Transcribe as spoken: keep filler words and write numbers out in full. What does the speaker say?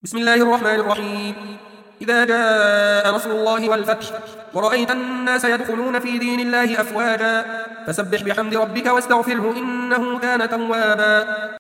بسم الله الرحمن الرحيم. إذا جاء نصر الله والفتح ورأيت الناس يدخلون في دين الله أفواجا فسبح بحمد ربك واستغفره إنه كان توابا.